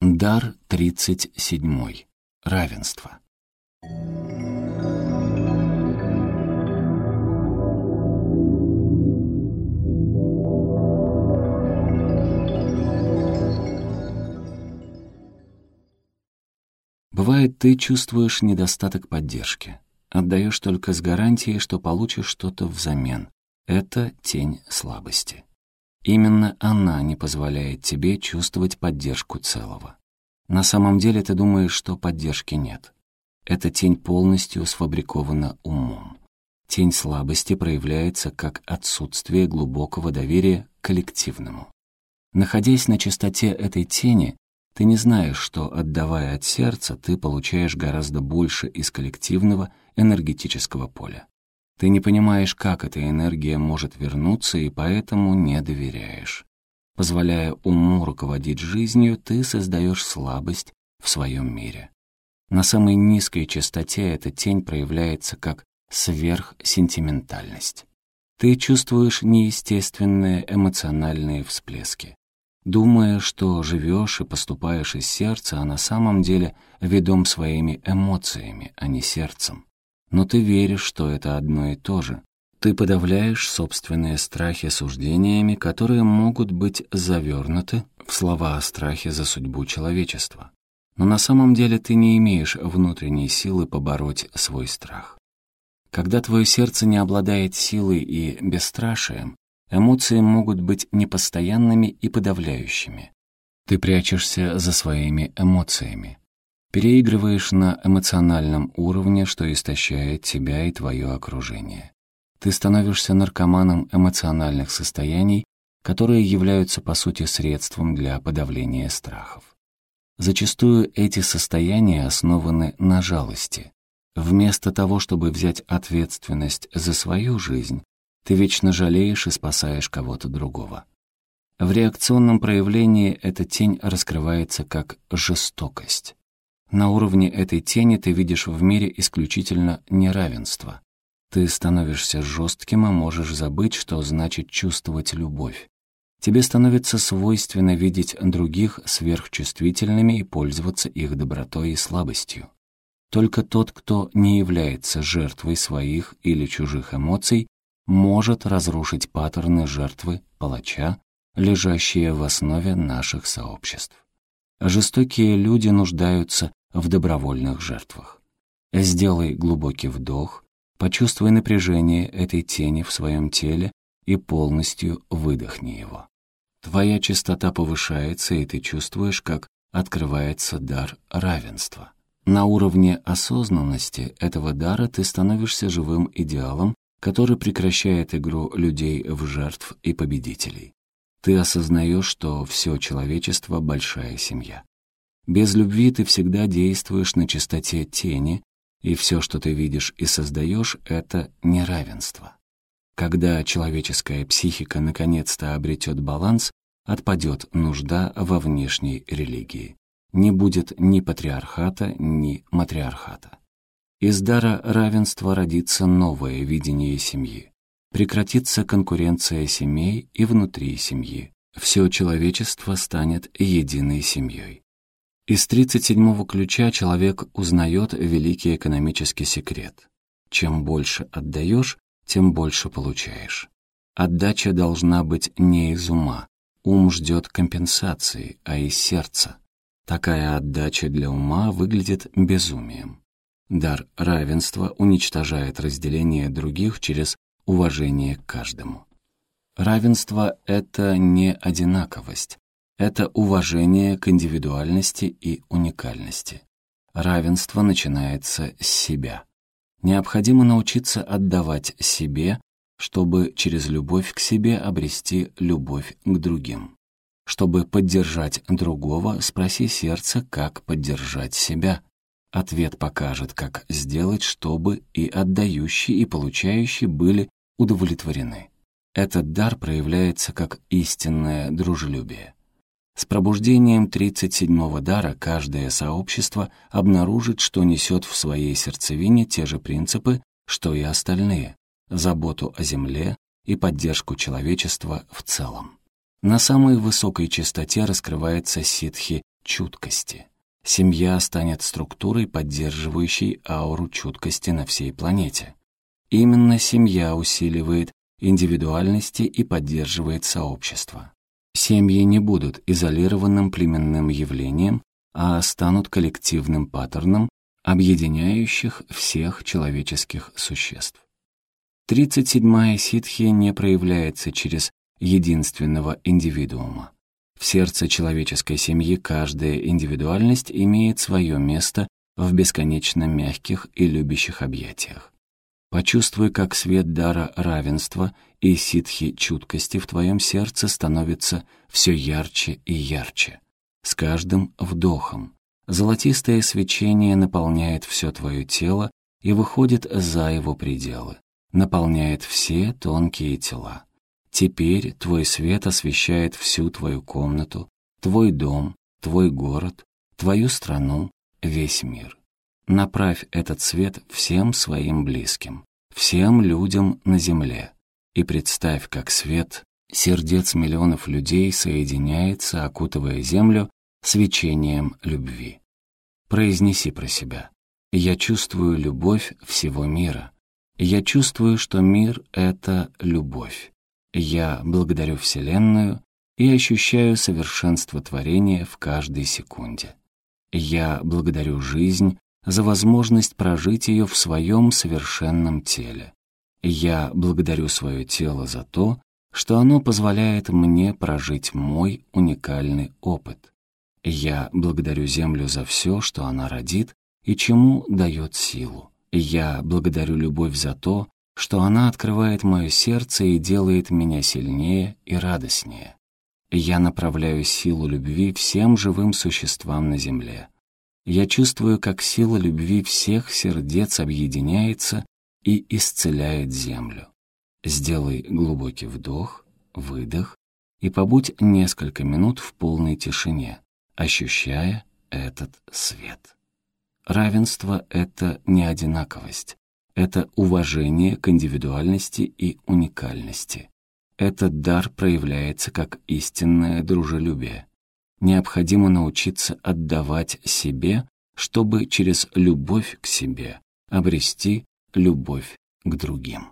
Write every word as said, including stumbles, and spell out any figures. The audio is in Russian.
Дар тридцать седьмой. Равенство. Бывает, ты чувствуешь недостаток поддержки. Отдаешь только с гарантией, что получишь что-то взамен. Это тень слабости. Именно она не позволяет тебе чувствовать поддержку целого. На самом деле ты думаешь, что поддержки нет. Эта тень полностью сфабрикована умом. Тень слабости проявляется как отсутствие глубокого доверия к коллективному. Находясь на чистоте этой тени, ты не знаешь, что, отдавая от сердца, ты получаешь гораздо больше из коллективного энергетического поля. Ты не понимаешь, как эта энергия может вернуться, и поэтому не доверяешь. Позволяя уму руководить жизнью, ты создаешь слабость в своем мире. На самой низкой частоте эта тень проявляется как сверхсентиментальность. Ты чувствуешь неестественные эмоциональные всплески. Думая, что живешь и поступаешь из сердца, а на самом деле ведом своими эмоциями, а не сердцем. Но ты веришь, что это одно и то же. Ты подавляешь собственные страхи суждениями, которые могут быть завернуты в слова о страхе за судьбу человечества. Но на самом деле ты не имеешь внутренней силы побороть свой страх. Когда твое сердце не обладает силой и бесстрашием, эмоции могут быть непостоянными и подавляющими. Ты прячешься за своими эмоциями. Переигрываешь на эмоциональном уровне, что истощает тебя и твое окружение. Ты становишься наркоманом эмоциональных состояний, которые являются по сути средством для подавления страхов. Зачастую эти состояния основаны на жалости. Вместо того, чтобы взять ответственность за свою жизнь, ты вечно жалеешь и спасаешь кого-то другого. В реакционном проявлении эта тень раскрывается как жестокость. На уровне этой тени ты видишь в мире исключительно неравенство. Ты становишься жестким и можешь забыть, что значит чувствовать любовь. Тебе становится свойственно видеть других сверхчувствительными и пользоваться их добротой и слабостью. Только тот, кто не является жертвой своих или чужих эмоций, может разрушить паттерны жертвы, палача, лежащие в основе наших сообществ. Жестокие люди нуждаются в добровольных жертвах. Сделай глубокий вдох, почувствуй напряжение этой тени в своем теле и полностью выдохни его. Твоя частота повышается, и ты чувствуешь, как открывается дар равенства. На уровне осознанности этого дара ты становишься живым идеалом, который прекращает игру людей в жертв и победителей. Ты осознаешь, что все человечество — большая семья. Без любви ты всегда действуешь на частоте тени, и все, что ты видишь и создаешь, — это неравенство. Когда человеческая психика наконец-то обретет баланс, отпадет нужда во внешней религии. Не будет ни патриархата, ни матриархата. Из дара равенства родится новое видение семьи. Прекратится конкуренция семей и внутри семьи. Все человечество станет единой семьей. Из тридцать седьмого ключа человек узнает великий экономический секрет. Чем больше отдаешь, тем больше получаешь. Отдача должна быть не из ума. Ум ждет компенсации, а из сердца. Такая отдача для ума выглядит безумием. Дар равенства уничтожает разделение других через уважение к каждому. Равенство — это не одинаковость. Это уважение к индивидуальности и уникальности. Равенство начинается с себя. Необходимо научиться отдавать себе, чтобы через любовь к себе обрести любовь к другим. Чтобы поддержать другого, спроси сердце, как поддержать себя. Ответ покажет, как сделать, чтобы и отдающий, и получающий были удовлетворены. Этот дар проявляется как истинное дружелюбие. С пробуждением тридцать седьмого дара каждое сообщество обнаружит, что несет в своей сердцевине те же принципы, что и остальные — заботу о земле и поддержку человечества в целом. На самой высокой частоте раскрывается ситхи чуткости. Семья станет структурой, поддерживающей ауру чуткости на всей планете. Именно семья усиливает индивидуальности и поддерживает сообщество. Семьи не будут изолированным племенным явлением, а станут коллективным паттерном, объединяющих всех человеческих существ. Тридцать седьмая ситхи не проявляется через единственного индивидуума. В сердце человеческой семьи каждая индивидуальность имеет свое место в бесконечно мягких и любящих объятиях. Почувствуй, как свет дара равенства и ситхи чуткости в твоем сердце становится все ярче и ярче. С каждым вдохом золотистое свечение наполняет все твое тело и выходит за его пределы, наполняет все тонкие тела. Теперь твой свет освещает всю твою комнату, твой дом, твой город, твою страну, весь мир. Направь этот свет всем своим близким, всем людям на земле, и представь, как свет сердец миллионов людей соединяется, окутывая землю свечением любви. Произнеси про себя: «Я чувствую любовь всего мира. Я чувствую, что мир — это любовь. Я благодарю Вселенную и ощущаю совершенство творения в каждой секунде. Я благодарю жизнь за возможность прожить ее в своем совершенном теле. Я благодарю свое тело за то, что оно позволяет мне прожить мой уникальный опыт. Я благодарю Землю за все, что она родит и чему дает силу. Я благодарю любовь за то, что она открывает мое сердце и делает меня сильнее и радостнее. Я направляю силу любви всем живым существам на земле. Я чувствую, как сила любви всех сердец объединяется и исцеляет землю. Сделай глубокий вдох, выдох и побудь несколько минут в полной тишине, ощущая этот свет. Равенство — это не одинаковость. Это уважение к индивидуальности и уникальности. Этот дар проявляется как истинное дружелюбие. Необходимо научиться отдавать себе, чтобы через любовь к себе обрести любовь к другим.